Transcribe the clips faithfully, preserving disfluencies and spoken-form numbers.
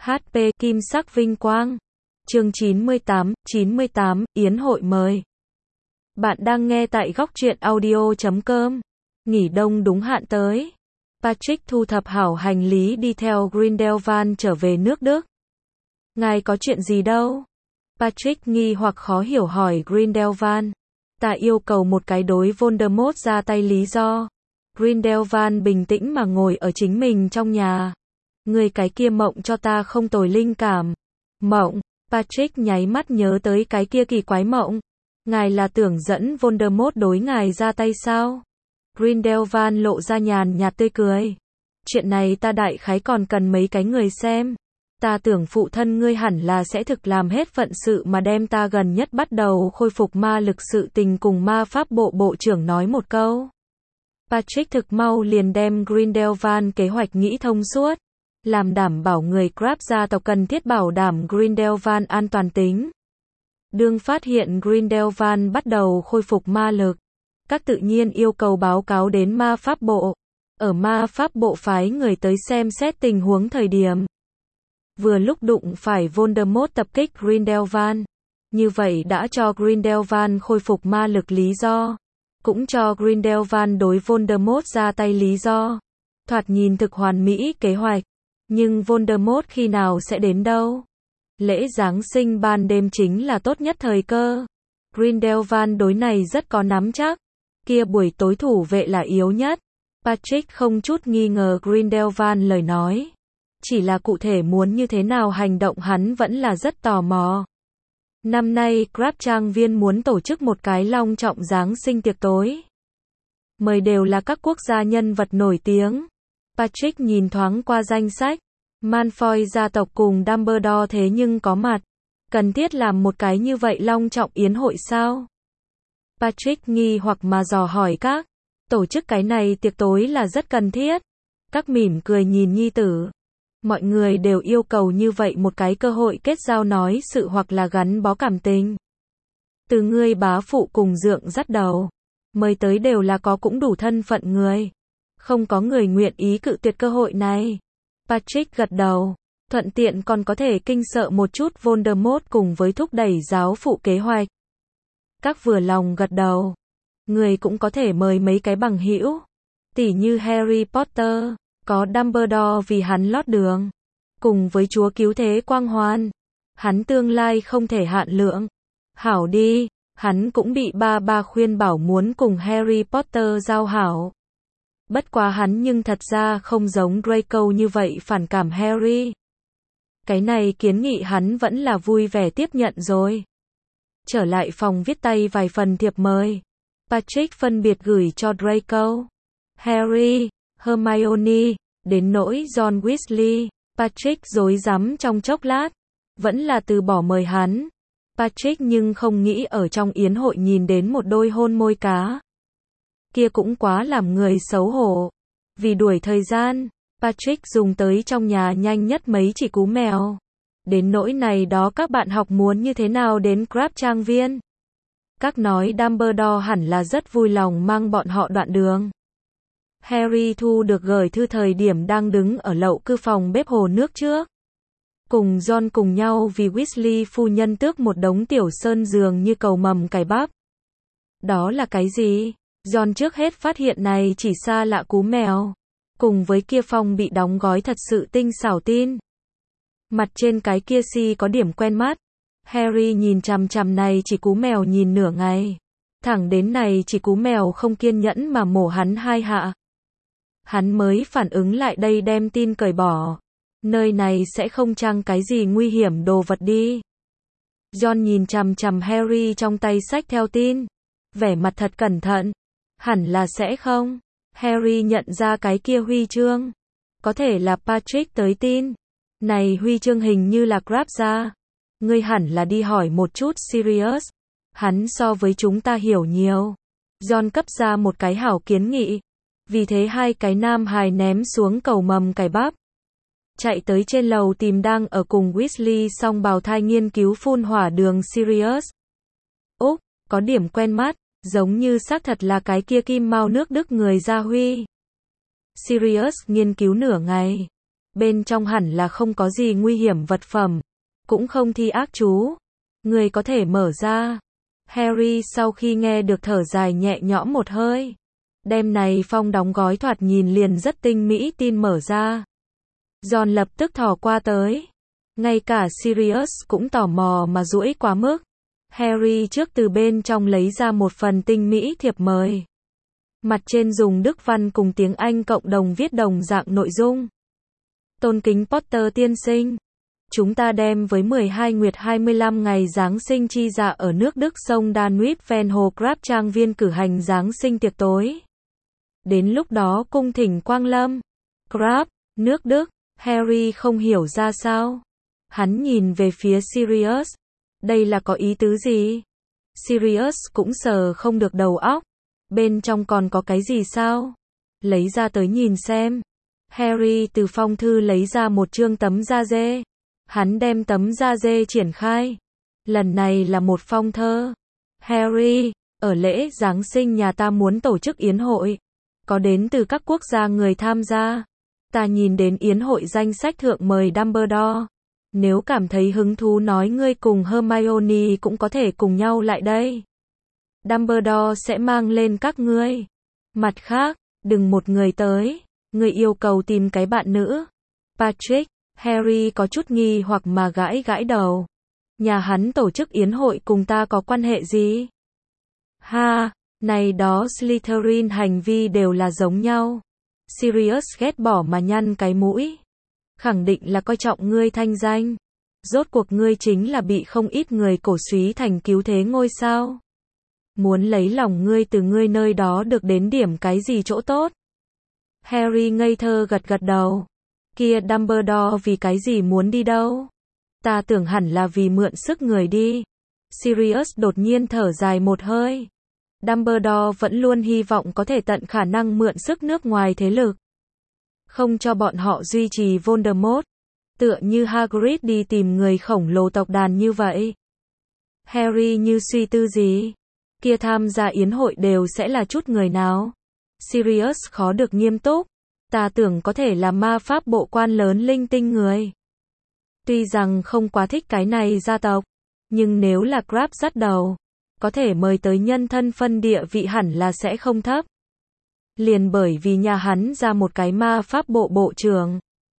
hát pê Kim sắc vinh quang. Chương chín mươi tám, chín mươi tám, Yến hội mời. Bạn đang nghe tại góc truyện audio chấm com. Nghỉ đông đúng hạn tới. Patrick thu thập hảo hành lý đi theo Grindelwald trở về nước Đức. Ngài có chuyện gì đâu? Patrick nghi hoặc khó hiểu hỏi Grindelwald. Ta yêu cầu một cái đối Voldemort ra tay lý do. Grindelwald bình tĩnh mà ngồi ở chính mình trong nhà. Người cái kia mộng cho ta không tồi linh cảm. Mộng? Patrick nháy mắt nhớ tới cái kia kỳ quái mộng. Ngài là tưởng dẫn Voldemort đối ngài ra tay sao? Grindelwald lộ ra nhàn nhạt tươi cười. Chuyện này ta đại khái còn cần mấy cái người xem. Ta tưởng phụ thân ngươi hẳn là sẽ thực làm hết phận sự mà đem ta gần nhất bắt đầu khôi phục ma lực sự tình cùng ma pháp bộ bộ trưởng nói một câu. Patrick thực mau liền đem Grindelwald kế hoạch nghĩ thông suốt. Làm đảm bảo người Crabbe gia tộc cần thiết bảo đảm Grindelwald an toàn tính. Đương phát hiện Grindelwald bắt đầu khôi phục ma lực, các tự nhiên yêu cầu báo cáo đến ma pháp bộ. Ở ma pháp bộ phái người tới xem xét tình huống thời điểm. Vừa lúc đụng phải Voldemort tập kích Grindelwald. Như vậy đã cho Grindelwald khôi phục ma lực lý do. Cũng cho Grindelwald đối Voldemort ra tay lý do. Thoạt nhìn thực hoàn mỹ kế hoạch. Nhưng Voldemort khi nào sẽ đến đâu? Lễ Giáng sinh ban đêm chính là tốt nhất thời cơ. Grindelwald đối này rất có nắm chắc. Kia buổi tối thủ vệ là yếu nhất. Patrick không chút nghi ngờ Grindelwald lời nói. Chỉ là cụ thể muốn như thế nào hành động hắn vẫn là rất tò mò. Năm nay Crabbe trang viên muốn tổ chức một cái long trọng Giáng sinh tiệc tối. Mời đều là các quốc gia nhân vật nổi tiếng. Patrick nhìn thoáng qua danh sách. Malfoy gia tộc cùng Dumbledore thế nhưng có mặt. Cần thiết làm một cái như vậy long trọng yến hội sao? Patrick nghi hoặc mà dò hỏi các. Tổ chức cái này tiệc tối là rất cần thiết. Các mỉm cười nhìn nhi tử. Mọi người đều yêu cầu như vậy một cái cơ hội kết giao nói sự hoặc là gắn bó cảm tình. Từ ngươi bá phụ cùng dượng dắt đầu. Mời tới đều là có cũng đủ thân phận người. Không có người nguyện ý cự tuyệt cơ hội này. Patrick gật đầu. Thuận tiện còn có thể kinh sợ một chút Voldemort cùng với thúc đẩy giáo phụ kế hoạch. Các vừa lòng gật đầu. Người cũng có thể mời mấy cái bằng hữu. Tỉ như Harry Potter. Có Dumbledore vì hắn lót đường. Cùng với chúa cứu thế quang hoàn. Hắn tương lai không thể hạn lượng. Hảo đi. Hắn cũng bị ba ba khuyên bảo muốn cùng Harry Potter giao hảo. Bất quá hắn nhưng thật ra không giống Draco như vậy phản cảm Harry. Cái này kiến nghị hắn vẫn là vui vẻ tiếp nhận rồi. Trở lại phòng viết tay vài phần thiệp mời. Patrick phân biệt gửi cho Draco, Harry, Hermione, đến nỗi John Weasley. Patrick rối rắm trong chốc lát. Vẫn là từ bỏ mời hắn. Patrick nhưng không nghĩ ở trong yến hội nhìn đến một đôi hôn môi cá. Kia cũng quá làm người xấu hổ. Vì đuổi thời gian, Patrick dùng tới trong nhà nhanh nhất mấy chỉ cú mèo. Đến nỗi này đó các bạn học muốn như thế nào đến Crabbe trang viên. Các nói Dumbledore hẳn là rất vui lòng mang bọn họ đoạn đường. Harry thu được gửi thư thời điểm đang đứng ở lậu cư phòng bếp hồ nước trước. Cùng John cùng nhau vì Weasley phu nhân tước một đống tiểu sơn dường như cầu mầm cải bắp. Đó là cái gì? John trước hết phát hiện này chỉ xa lạ cú mèo. Cùng với kia phong bị đóng gói thật sự tinh xảo tin. Mặt trên cái kia si có điểm quen mắt. Harry nhìn chằm chằm này chỉ cú mèo nhìn nửa ngày. Thẳng đến này chỉ cú mèo không kiên nhẫn mà mổ hắn hai hạ. Hắn mới phản ứng lại đây đem tin cởi bỏ. Nơi này sẽ không chăng cái gì nguy hiểm đồ vật đi. John nhìn chằm chằm Harry trong tay xách theo tin. Vẻ mặt thật cẩn thận. Hẳn là sẽ không. Harry nhận ra cái kia huy chương. Có thể là Patrick tới tin. Này huy chương hình như là Crabbe ra. Ngươi hẳn là đi hỏi một chút Sirius. Hắn so với chúng ta hiểu nhiều. John cấp ra một cái hảo kiến nghị. Vì thế hai cái nam hài ném xuống cầu mầm cải bắp. Chạy tới trên lầu tìm đang ở cùng Weasley song bào thai nghiên cứu phun hỏa đường Sirius. Úc, có điểm quen mắt. Giống như xác thật là cái kia kim mao nước Đức người Gia Huy. Sirius nghiên cứu nửa ngày. Bên trong hẳn là không có gì nguy hiểm vật phẩm, cũng không thi ác chú. Người có thể mở ra. Harry sau khi nghe được thở dài nhẹ nhõm một hơi. Đem này phong đóng gói thoạt nhìn liền rất tinh mỹ tin mở ra. Ron lập tức thò qua tới. Ngay cả Sirius cũng tò mò mà duỗi quá mức. Harry trước từ bên trong lấy ra một phần tinh mỹ thiệp mời. Mặt trên dùng Đức văn cùng tiếng Anh cộng đồng viết đồng dạng nội dung. Tôn kính Potter tiên sinh. Chúng ta đem với mười hai nguyệt hai mươi lăm ngày Giáng sinh chi dạ ở nước Đức sông Danube ven hồ Grab trang viên cử hành Giáng sinh tiệc tối. Đến lúc đó cung thỉnh quang lâm. Grab, nước Đức. Harry không hiểu ra sao. Hắn nhìn về phía Sirius. Đây là có ý tứ gì? Sirius cũng sờ không được đầu óc. Bên trong còn có cái gì sao? Lấy ra tới nhìn xem. Harry từ phong thư lấy ra một chương tấm da dê. Hắn đem tấm da dê triển khai. Lần này là một phong thơ. Harry, ở lễ Giáng sinh nhà ta muốn tổ chức yến hội. Có đến từ các quốc gia người tham gia. Ta nhìn đến yến hội danh sách thượng mời Dumbledore. Nếu cảm thấy hứng thú nói ngươi cùng Hermione cũng có thể cùng nhau lại đây. Dumbledore sẽ mang lên các ngươi. Mặt khác, đừng một người tới. Ngươi yêu cầu tìm cái bạn nữ. Patrick, Harry có chút nghi hoặc mà gãi gãi đầu. Nhà hắn tổ chức yến hội cùng ta có quan hệ gì? Ha, này đó Slytherin hành vi đều là giống nhau. Sirius ghét bỏ mà nhăn cái mũi. Khẳng định là coi trọng ngươi thanh danh. Rốt cuộc ngươi chính là bị không ít người cổ súy thành cứu thế ngôi sao. Muốn lấy lòng ngươi từ ngươi nơi đó được đến điểm cái gì chỗ tốt. Harry ngây thơ gật gật đầu. Kia Dumbledore vì cái gì muốn đi đâu? Ta tưởng hẳn là vì mượn sức người đi. Sirius đột nhiên thở dài một hơi. Dumbledore vẫn luôn hy vọng có thể tận khả năng mượn sức nước ngoài thế lực. Không cho bọn họ duy trì Voldemort. Tựa như Hagrid đi tìm người khổng lồ tộc đàn như vậy. Harry như suy tư gì? Kia tham gia yến hội đều sẽ là chút người nào? Sirius khó được nghiêm túc. Ta tưởng có thể là ma pháp bộ quan lớn linh tinh người. Tuy rằng không quá thích cái này gia tộc, nhưng nếu là Crabbe dắt đầu, có thể mời tới nhân thân phân địa vị hẳn là sẽ không thấp. Liền bởi vì nhà hắn ra một cái ma pháp bộ bộ trưởng.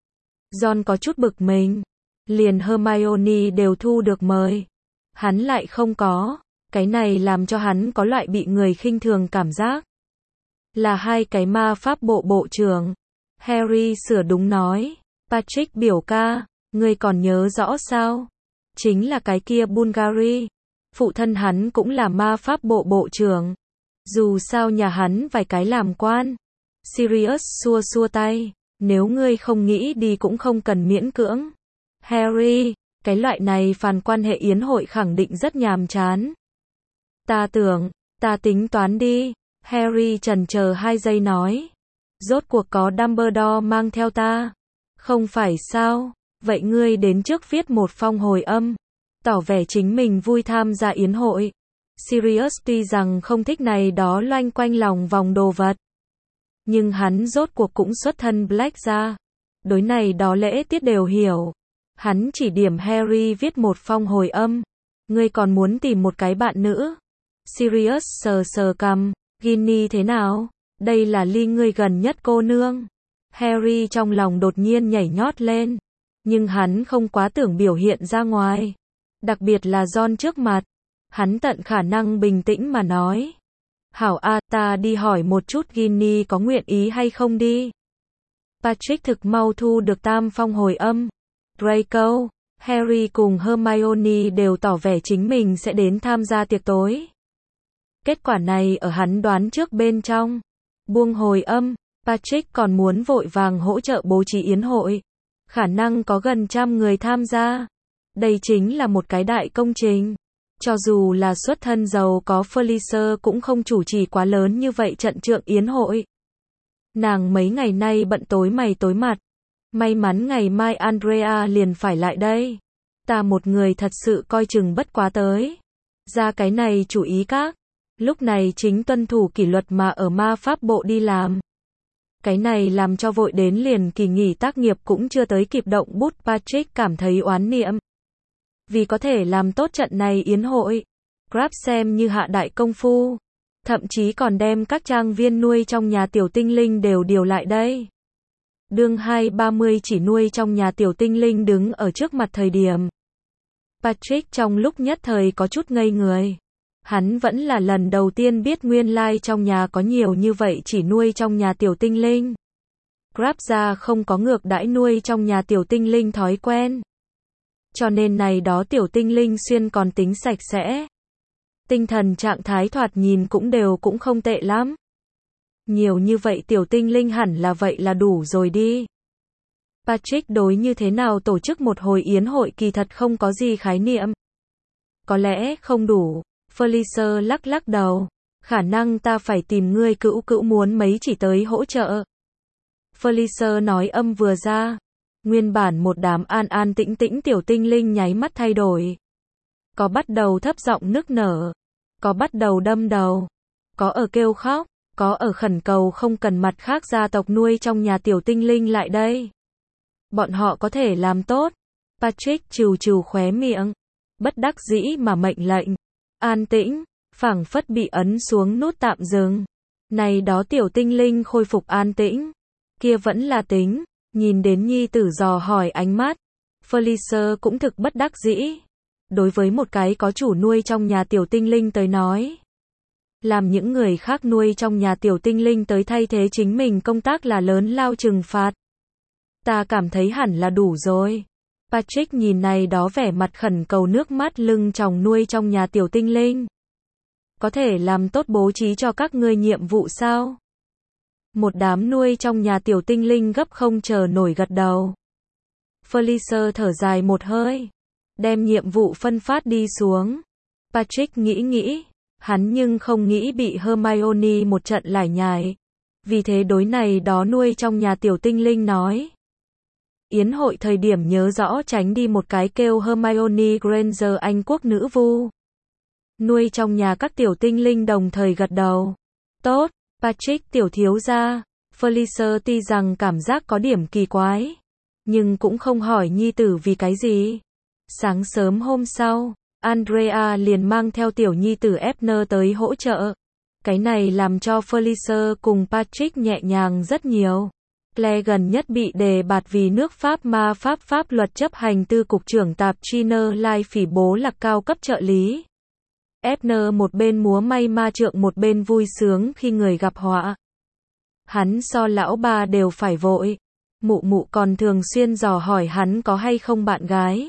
Ron có chút bực mình. Liền Hermione đều thu được mời. Hắn lại không có. Cái này làm cho hắn có loại bị người khinh thường cảm giác. Là hai cái ma pháp bộ bộ trưởng. Harry sửa đúng nói. Patrick biểu ca, ngươi còn nhớ rõ sao? Chính là cái kia Bulgari. Phụ thân hắn cũng là ma pháp bộ bộ trưởng. Dù sao nhà hắn vài cái làm quan. Sirius xua xua tay. Nếu ngươi không nghĩ đi cũng không cần miễn cưỡng. Harry, cái loại này phàn quan hệ yến hội khẳng định rất nhàm chán. Ta tưởng, ta tính toán đi. Harry chần chờ hai giây nói. Rốt cuộc có Dumbledore mang theo ta. Không phải sao? Vậy ngươi đến trước viết một phong hồi âm. Tỏ vẻ chính mình vui tham gia yến hội. Sirius tuy rằng không thích này đó loanh quanh lòng vòng đồ vật. Nhưng hắn rốt cuộc cũng xuất thân Black ra. Đối này đó lễ tiết đều hiểu. Hắn chỉ điểm Harry viết một phong hồi âm. Ngươi còn muốn tìm một cái bạn nữ. Sirius sờ sờ cằm. Ginny thế nào? Đây là ly ngươi gần nhất cô nương. Harry trong lòng đột nhiên nhảy nhót lên. Nhưng hắn không quá tưởng biểu hiện ra ngoài. Đặc biệt là Ron trước mặt. Hắn tận khả năng bình tĩnh mà nói. Hảo a, ta đi hỏi một chút Ginny có nguyện ý hay không đi. Patrick thực mau thu được tam phong hồi âm. Draco, Harry cùng Hermione đều tỏ vẻ chính mình sẽ đến tham gia tiệc tối. Kết quả này ở hắn đoán trước bên trong. Buông hồi âm, Patrick còn muốn vội vàng hỗ trợ bố trí yến hội. Khả năng có gần trăm người tham gia. Đây chính là một cái đại công trình. Cho dù là xuất thân giàu có Felicia cũng không chủ trì quá lớn như vậy trận trượng yến hội. Nàng mấy ngày nay bận tối mày tối mặt. May mắn ngày mai Andrea liền phải lại đây. Ta một người thật sự coi chừng bất quá tới. Ra cái này chủ ý các. Lúc này chính tuân thủ kỷ luật mà ở ma pháp bộ đi làm. Cái này làm cho vội đến liền kỳ nghỉ tác nghiệp cũng chưa tới kịp động bút Patrick cảm thấy oán niệm. Vì có thể làm tốt trận này yến hội, Grab xem như hạ đại công phu. Thậm chí còn đem các trang viên nuôi trong nhà tiểu tinh linh đều điều lại đây. Đương hai ba mươi chỉ nuôi trong nhà tiểu tinh linh đứng ở trước mặt thời điểm. Patrick trong lúc nhất thời có chút ngây người. Hắn vẫn là lần đầu tiên biết nguyên lai trong nhà có nhiều như vậy chỉ nuôi trong nhà tiểu tinh linh. Grab ra không có ngược đãi nuôi trong nhà tiểu tinh linh thói quen. Cho nên này đó tiểu tinh linh xuyên còn tính sạch sẽ. Tinh thần trạng thái thoạt nhìn cũng đều cũng không tệ lắm. Nhiều như vậy tiểu tinh linh hẳn là vậy là đủ rồi đi. Patrick đối như thế nào tổ chức một hồi yến hội kỳ thật không có gì khái niệm. Có lẽ không đủ. Felicia lắc lắc đầu. Khả năng ta phải tìm ngươi cữu cữu muốn mấy chỉ tới hỗ trợ. Felicia nói âm vừa ra. Nguyên bản một đám an an tĩnh tĩnh tiểu tinh linh nháy mắt thay đổi. Có bắt đầu thấp giọng nức nở. Có bắt đầu đâm đầu. Có ở kêu khóc. Có ở khẩn cầu không cần mặt khác gia tộc nuôi trong nhà tiểu tinh linh lại đây. Bọn họ có thể làm tốt. Patrick trừ trừ khóe miệng. Bất đắc dĩ mà mệnh lệnh. An tĩnh. Phảng phất bị ấn xuống nút tạm dừng. Này đó tiểu tinh linh khôi phục an tĩnh. Kia vẫn là tính. Nhìn đến nhi tử dò hỏi ánh mắt. Felicia cũng thực bất đắc dĩ. Đối với một cái có chủ nuôi trong nhà tiểu tinh linh tới nói. Làm những người khác nuôi trong nhà tiểu tinh linh tới thay thế chính mình công tác là lớn lao trừng phạt. Ta cảm thấy hẳn là đủ rồi. Patrick nhìn này đó vẻ mặt khẩn cầu nước mắt lưng tròng nuôi trong nhà tiểu tinh linh. Có thể làm tốt bố trí cho các ngươi nhiệm vụ sao? Một đám nuôi trong nhà tiểu tinh linh gấp không chờ nổi gật đầu. Felicia thở dài một hơi. Đem nhiệm vụ phân phát đi xuống. Patrick nghĩ nghĩ. Hắn nhưng không nghĩ bị Hermione một trận lải nhải. Vì thế đối này đó nuôi trong nhà tiểu tinh linh nói. Yến hội thời điểm nhớ rõ tránh đi một cái kêu Hermione Granger Anh quốc nữ vu. Nuôi trong nhà các tiểu tinh linh đồng thời gật đầu. Tốt, Patrick tiểu thiếu gia. Felicia tuy rằng cảm giác có điểm kỳ quái. Nhưng cũng không hỏi nhi tử vì cái gì. Sáng sớm hôm sau. Andrea liền mang theo tiểu nhi tử Ebner tới hỗ trợ. Cái này làm cho Felicia cùng Patrick nhẹ nhàng rất nhiều. Claire gần nhất bị đề bạt vì nước Pháp ma Pháp pháp luật chấp hành tư cục trưởng tạp Chiner Lai phỉ bố lạc cao cấp trợ lý. Ebner một bên múa may ma trượng một bên vui sướng khi người gặp họa. Hắn so lão ba đều phải vội. Mụ mụ còn thường xuyên dò hỏi hắn có hay không bạn gái.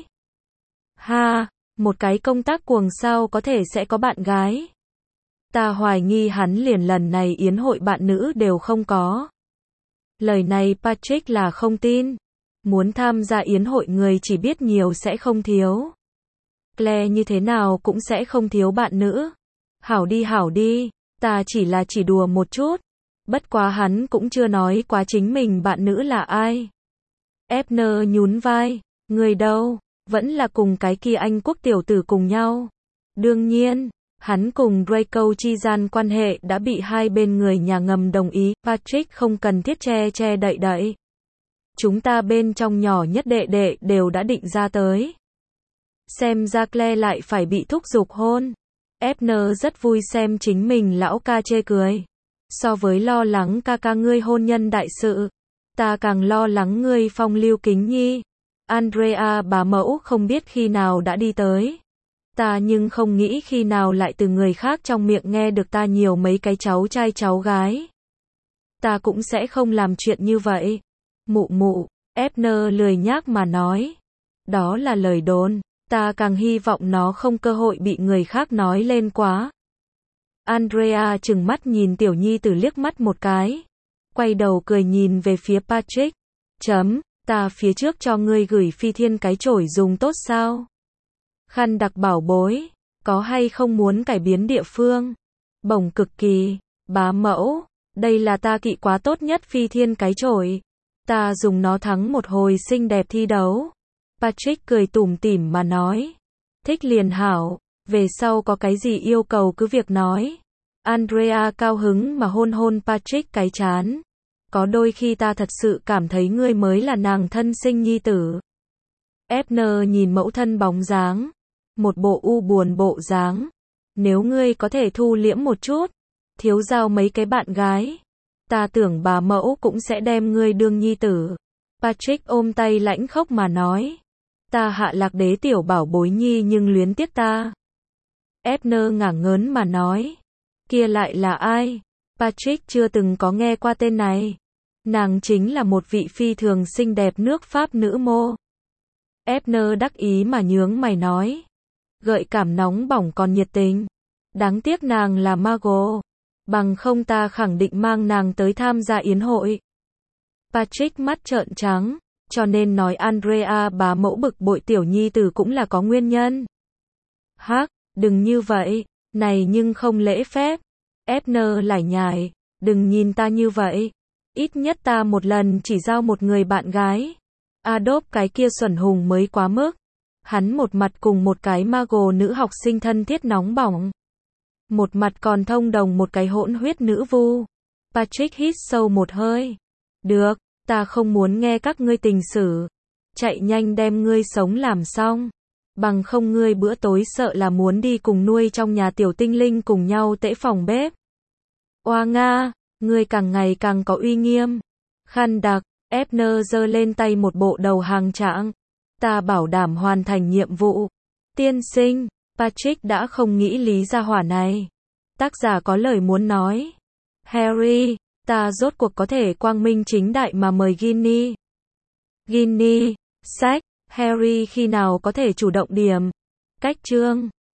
Ha! Một cái công tác cuồng sao có thể sẽ có bạn gái. Ta hoài nghi hắn liền lần này yến hội bạn nữ đều không có. Lời này Patrick là không tin. Muốn tham gia yến hội người chỉ biết nhiều sẽ không thiếu. Claire như thế nào cũng sẽ không thiếu bạn nữ. Hảo đi hảo đi, ta chỉ là chỉ đùa một chút. Bất quá hắn cũng chưa nói quá chính mình bạn nữ là ai. Ebner nhún vai, người đâu? Vẫn là cùng cái kia Anh quốc tiểu tử cùng nhau. Đương nhiên, hắn cùng Draco chi gian quan hệ đã bị hai bên người nhà ngầm đồng ý, Patrick không cần thiết che che đậy đậy. Chúng ta bên trong nhỏ nhất đệ đệ đều đã định ra tới. Xem ra Claire lại phải bị thúc giục hôn. Ebner rất vui xem chính mình lão ca chê cười. So với lo lắng ca ca ngươi hôn nhân đại sự, ta càng lo lắng ngươi phong lưu kính nhi. Andrea bà mẫu không biết khi nào đã đi tới. Ta nhưng không nghĩ khi nào lại từ người khác trong miệng nghe được ta nhiều mấy cái cháu trai cháu gái. Ta cũng sẽ không làm chuyện như vậy. Mụ mụ, Ebner lười nhác mà nói. Đó là lời đồn, ta càng hy vọng nó không cơ hội bị người khác nói lên quá. Andrea trừng mắt nhìn tiểu nhi tử liếc mắt một cái. Quay đầu cười nhìn về phía Patrick. Chấm. Ta phía trước cho ngươi gửi phi thiên cái chổi dùng tốt sao? Khăn đặc bảo bối, có hay không muốn cải biến địa phương? Bổng cực kỳ, bá mẫu, đây là ta kỵ quá tốt nhất phi thiên cái chổi. Ta dùng nó thắng một hồi xinh đẹp thi đấu. Patrick cười tủm tỉm mà nói. Thích liền hảo, về sau có cái gì yêu cầu cứ việc nói. Andrea cao hứng mà hôn hôn Patrick cái trán. Có đôi khi ta thật sự cảm thấy ngươi mới là nàng thân sinh nhi tử. Abner nhìn mẫu thân bóng dáng, một bộ u buồn bộ dáng. Nếu ngươi có thể thu liễm một chút, thiếu giao mấy cái bạn gái, ta tưởng bà mẫu cũng sẽ đem ngươi đương nhi tử. Patrick ôm tay lãnh khốc mà nói. Ta hạ lạc đế tiểu bảo bối nhi nhưng luyến tiếc ta. Abner ngả ngớn mà nói. Kia lại là ai? Patrick chưa từng có nghe qua tên này. Nàng chính là một vị phi thường xinh đẹp nước Pháp nữ mô. Abner đắc ý mà nhướng mày nói. Gợi cảm nóng bỏng còn nhiệt tình. Đáng tiếc nàng là Margot. Bằng không ta khẳng định mang nàng tới tham gia yến hội. Patrick mắt trợn trắng. Cho nên nói Andrea bá mẫu bực bội tiểu nhi tử cũng là có nguyên nhân. Hắc, đừng như vậy. Này nhưng không lễ phép. Abner lải nhải. Đừng nhìn ta như vậy. Ít nhất ta một lần chỉ giao một người bạn gái. Adolphe cái kia xuẩn hùng mới quá mức. Hắn một mặt cùng một cái Margot nữ học sinh thân thiết nóng bỏng. Một mặt còn thông đồng một cái hỗn huyết nữ vu. Patrick hít sâu một hơi. Được, ta không muốn nghe các ngươi tình sử. Chạy nhanh đem ngươi sống làm xong. Bằng không ngươi bữa tối sợ là muốn đi cùng nuôi trong nhà tiểu tinh linh cùng nhau tễ phòng bếp. Oa Nga, ngươi càng ngày càng có uy nghiêm. Khăn đặc, Abner giơ lên tay một bộ đầu hàng trạng. Ta bảo đảm hoàn thành nhiệm vụ. Tiên sinh, Patrick đã không nghĩ lý ra hỏa này. Tác giả có lời muốn nói. Harry, ta rốt cuộc có thể quang minh chính đại mà mời Ginny. Ginny, sách, Harry khi nào có thể chủ động điểm. Cách chương.